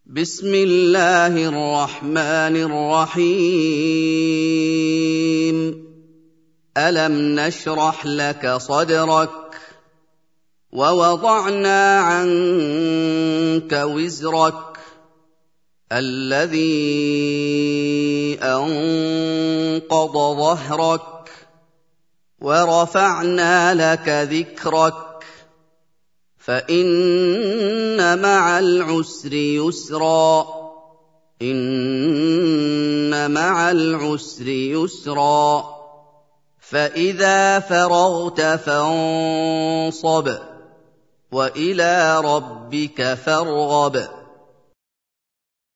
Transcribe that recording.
بسم الله الرحمن الرحيم ألم نشرح لك صدرك ووضعنا عنك وزرك الذي أنقض ظهرك ورفعنا لك ذكرك فإن مع العسر يسرا إن مع العسر يسرا فإذا فرغت فانصب وإلى ربك فارغب